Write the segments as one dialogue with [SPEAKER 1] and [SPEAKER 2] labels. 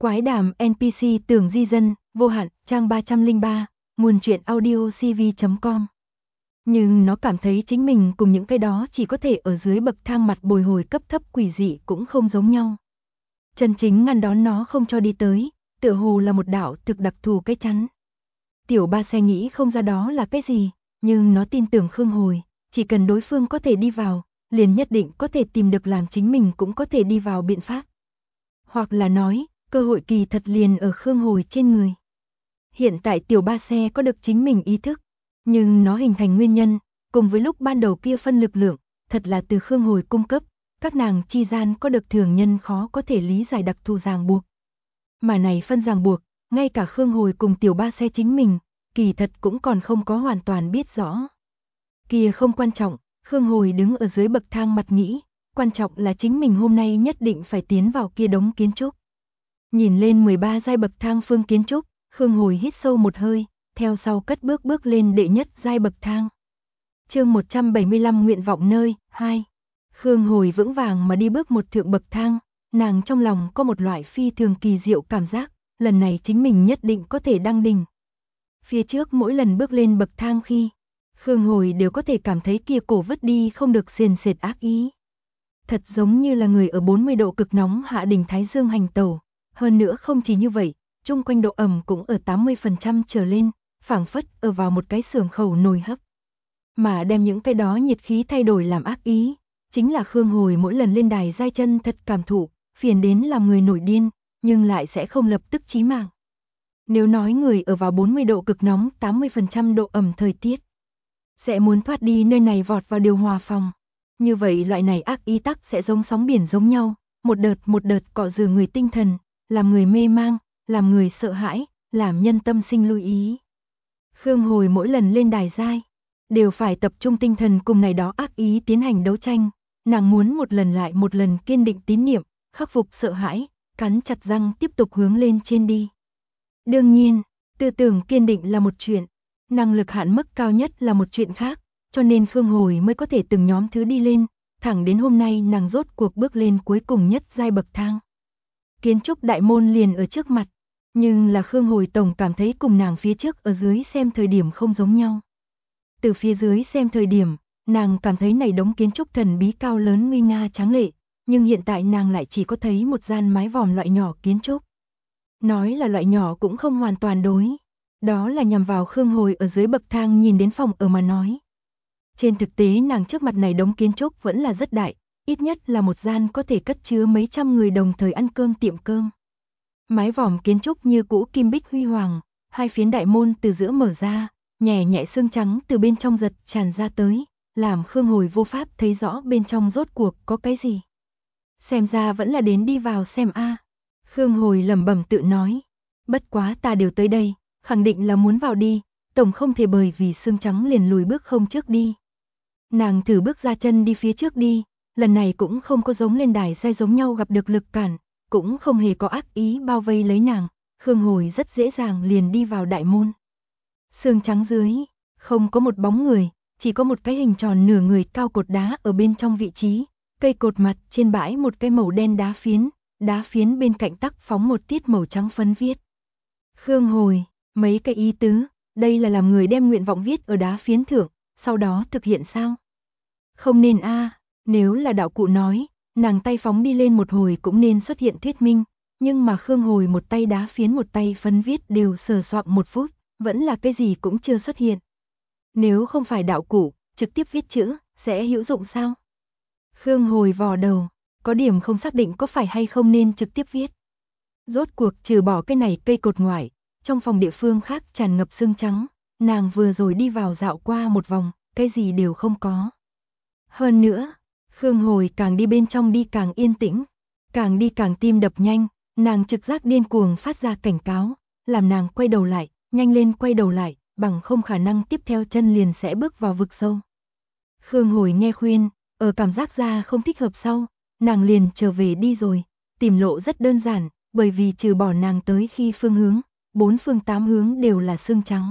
[SPEAKER 1] Quái đàm NPC tưởng di dân, vô hạn, trang 303, nguồn truyện audio cv.com. Nhưng nó cảm thấy chính mình cùng những cái đó chỉ có thể ở dưới bậc thang mặt bồi hồi cấp thấp quỷ dị cũng không giống nhau. Chân chính ngăn đón nó không cho đi tới, tựa hồ là một đạo thực đặc thù cái chắn. Tiểu ba xe nghĩ không ra đó là cái gì, nhưng nó tin tưởng Khương Hồi, chỉ cần đối phương có thể đi vào, liền nhất định có thể tìm được làm chính mình cũng có thể đi vào biện pháp. Hoặc là nói, cơ hội kỳ thật liền ở Khương Hồi trên người. Hiện tại tiểu ba xe có được chính mình ý thức, nhưng nó hình thành nguyên nhân, cùng với lúc ban đầu kia phân lực lượng, thật là từ Khương Hồi cung cấp, các nàng chi gian có được thường nhân khó có thể lý giải đặc thù ràng buộc. Mà này phân ràng buộc, ngay cả Khương Hồi cùng tiểu ba xe chính mình, kỳ thật cũng còn không có hoàn toàn biết rõ. Kia không quan trọng, Khương Hồi đứng ở dưới bậc thang mặt nghĩ, quan trọng là chính mình hôm nay nhất định phải tiến vào kia đống kiến trúc. Nhìn lên 13 giai bậc thang phương kiến trúc, Khương Hồi hít sâu một hơi, theo sau cất bước lên đệ nhất giai bậc thang. Chương 175 nguyện vọng nơi 2. Khương Hồi vững vàng mà đi bước một thượng bậc thang, nàng trong lòng có một loại phi thường kỳ diệu cảm giác, lần này chính mình nhất định có thể đăng đỉnh. Phía trước mỗi lần bước lên bậc thang khi, Khương Hồi đều có thể cảm thấy kia cổ vứt đi không được sền sệt ác ý. Thật giống như là người ở 40 độ cực nóng hạ đỉnh Thái Dương hành tẩu, hơn nữa không chỉ như vậy, chung quanh độ ẩm cũng ở 80% trở lên, phảng phất ở vào một cái xưởng khẩu nồi hấp. Mà đem những cái đó nhiệt khí thay đổi làm ác ý, chính là Khương Hồi mỗi lần lên đài giai chân thật cảm thụ, phiền đến làm người nổi điên, nhưng lại sẽ không lập tức chí mạng. Nếu nói người ở vào 40 độ cực nóng 80% độ ẩm thời tiết, sẽ muốn thoát đi nơi này vọt vào điều hòa phòng. Như vậy loại này ác ý tắc sẽ giống sóng biển giống nhau, một đợt cọ rửa người tinh thần, làm người mê mang, làm người sợ hãi, làm nhân tâm sinh lưu ý. Khương Hồi mỗi lần lên đài giai, đều phải tập trung tinh thần cùng này đó ác ý tiến hành đấu tranh, nàng muốn một lần lại một lần kiên định tín niệm, khắc phục sợ hãi, cắn chặt răng tiếp tục hướng lên trên đi. Đương nhiên, tư tưởng kiên định là một chuyện, năng lực hạn mức cao nhất là một chuyện khác, cho nên Khương Hồi mới có thể từng nhóm thứ đi lên, thẳng đến hôm nay nàng rốt cuộc bước lên cuối cùng nhất giai bậc thang. Kiến trúc đại môn liền ở trước mặt, nhưng là Khương Hồi tổng cảm thấy cùng nàng phía trước ở dưới xem thời điểm không giống nhau. Từ phía dưới xem thời điểm, nàng cảm thấy này đống kiến trúc thần bí cao lớn nguy nga tráng lệ, nhưng hiện tại nàng lại chỉ có thấy một gian mái vòm loại nhỏ kiến trúc. Nói là loại nhỏ cũng không hoàn toàn đối, đó là nhằm vào Khương Hồi ở dưới bậc thang nhìn đến phòng ở mà nói. Trên thực tế nàng trước mặt này đống kiến trúc vẫn là rất đại, ít nhất là một gian có thể cất chứa mấy trăm người đồng thời ăn cơm tiệm cơm. Mái vòm kiến trúc như cũ kim bích huy hoàng, hai phiến đại môn từ giữa mở ra, nhẹ nhẹ sương trắng từ bên trong giật tràn ra tới, làm Khương Hồi vô pháp thấy rõ bên trong rốt cuộc có cái gì. Xem ra vẫn là đến đi vào xem a. Khương Hồi lẩm bẩm tự nói, bất quá ta đều tới đây, khẳng định là muốn vào đi, tổng không thể bởi vì sương trắng liền lùi bước không trước đi. Nàng thử bước ra chân đi phía trước đi, lần này cũng không có giống lên đài giai giống nhau gặp được lực cản, cũng không hề có ác ý bao vây lấy nàng, Khương Hồi rất dễ dàng liền đi vào đại môn. Sương trắng dưới, không có một bóng người, chỉ có một cái hình tròn nửa người cao cột đá ở bên trong vị trí, cây cột mặt trên bãi một cái màu đen đá phiến bên cạnh tắc phóng một tiết màu trắng phấn viết. Khương Hồi, mấy cái ý tứ, đây là làm người đem nguyện vọng viết ở đá phiến thượng, sau đó thực hiện sao? Không nên a, nếu là đạo cụ nói, nàng tay phóng đi lên một hồi cũng nên xuất hiện thuyết minh, nhưng mà Khương Hồi một tay đá phiến một tay phấn viết đều sờ soạn một phút, vẫn là cái gì cũng chưa xuất hiện. Nếu không phải đạo cụ, trực tiếp viết chữ, sẽ hữu dụng sao? Khương Hồi vò đầu, có điểm không xác định có phải hay không nên trực tiếp viết. Rốt cuộc trừ bỏ cái này cây cột ngoại, trong phòng địa phương khác tràn ngập sương trắng, nàng vừa rồi đi vào dạo qua một vòng, cái gì đều không có. Hơn nữa, Khương Hồi càng đi bên trong đi càng yên tĩnh, càng đi càng tim đập nhanh, nàng trực giác điên cuồng phát ra cảnh cáo, làm nàng quay đầu lại, nhanh lên quay đầu lại, bằng không khả năng tiếp theo chân liền sẽ bước vào vực sâu. Khương Hồi nghe khuyên, ở cảm giác ra không thích hợp sau, nàng liền trở về đi rồi, tìm lộ rất đơn giản, bởi vì trừ bỏ nàng tới khi phương hướng, 4 phương 8 hướng đều là sương trắng.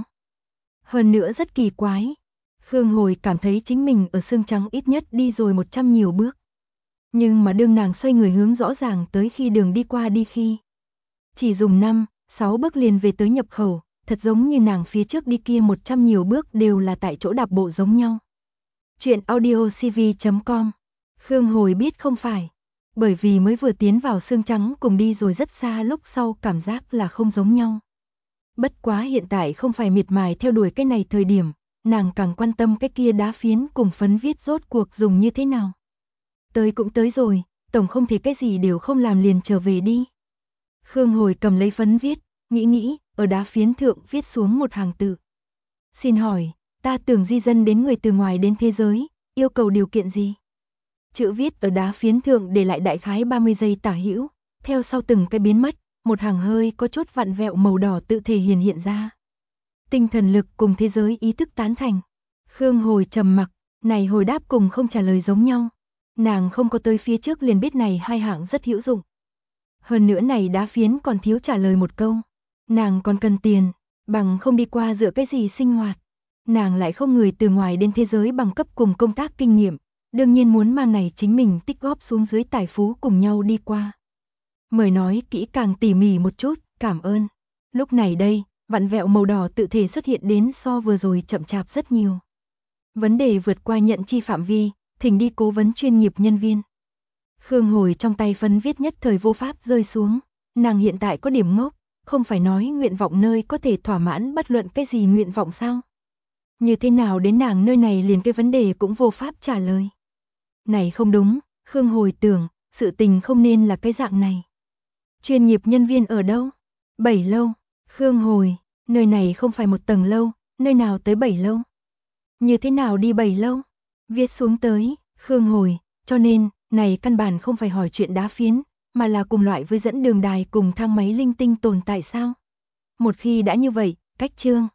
[SPEAKER 1] Hơn nữa rất kỳ quái, Khương Hồi cảm thấy chính mình ở sương trắng ít nhất đi rồi 100 nhiều bước. Nhưng mà đương nàng xoay người hướng rõ ràng tới khi đường đi qua đi khi, Chỉ dùng 5-6 bước liền về tới nhập khẩu, thật giống như nàng phía trước đi kia 100 nhiều bước đều là tại chỗ đạp bộ giống nhau. Chuyện audio cv.com. Khương Hồi biết không phải, bởi vì mới vừa tiến vào xương trắng cùng đi rồi rất xa lúc sau cảm giác là không giống nhau. Bất quá hiện tại không phải miệt mài theo đuổi cái này thời điểm, nàng càng quan tâm cái kia đá phiến cùng phấn viết rốt cuộc dùng như thế nào. Tới cũng tới rồi, tổng không thể cái gì đều không làm liền trở về đi. Khương Hồi cầm lấy phấn viết, nghĩ, ở đá phiến thượng viết xuống một hàng tự. Xin hỏi, ta tưởng di dân đến người từ ngoài đến thế giới, yêu cầu điều kiện gì? Chữ viết ở đá phiến thượng để lại đại khái 30 giây tả hữu, theo sau từng cái biến mất, một hàng hơi có chút vặn vẹo màu đỏ tự thể hiện ra. Tinh thần lực cùng thế giới ý thức tán thành. Khương Hồi trầm mặc, này hồi đáp cùng không trả lời giống nhau. Nàng không có tới phía trước liền biết này hai hạng rất hữu dụng. Hơn nữa này đá phiến còn thiếu trả lời một câu. Nàng còn cần tiền, bằng không đi qua dựa cái gì sinh hoạt. Nàng lại không người từ ngoài đến thế giới bằng cấp cùng công tác kinh nghiệm, đương nhiên muốn mang này chính mình tích góp xuống dưới tài phú cùng nhau đi qua. Mời nói kỹ càng tỉ mỉ một chút, cảm ơn. Lúc này đây, vặn vẹo màu đỏ tự thể xuất hiện đến so vừa rồi chậm chạp rất nhiều. Vấn đề vượt qua nhận chi phạm vi, thỉnh đi cố vấn chuyên nghiệp nhân viên. Khương Hồi trong tay phấn viết nhất thời vô pháp rơi xuống, nàng hiện tại có điểm ngốc, không phải nói nguyện vọng nơi có thể thỏa mãn bất luận cái gì nguyện vọng sao? Như thế nào đến nàng nơi này liền cái vấn đề cũng vô pháp trả lời. Này không đúng, Khương Hồi tưởng, sự tình không nên là cái dạng này. Chuyên nghiệp nhân viên ở đâu? 7 lâu. Khương Hồi, nơi này không phải một tầng lâu, nơi nào tới 7 lâu? Như thế nào đi 7 lâu? Viết xuống tới, Khương Hồi, cho nên, này căn bản không phải hỏi chuyện đá phiến, mà là cùng loại với dẫn đường đài cùng thang máy linh tinh tồn tại sao? Một khi đã như vậy, cách chương.